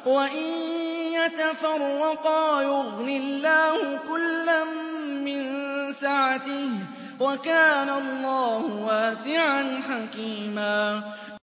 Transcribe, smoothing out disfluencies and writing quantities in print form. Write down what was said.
وَإِن يَتَفَرَّقَا يُغْنِ اللَّهُ كُلًّا مِّن سَعَتِهِ ۚ وَكَانَ اللَّهُ وَاسِعًا حَكِيمًا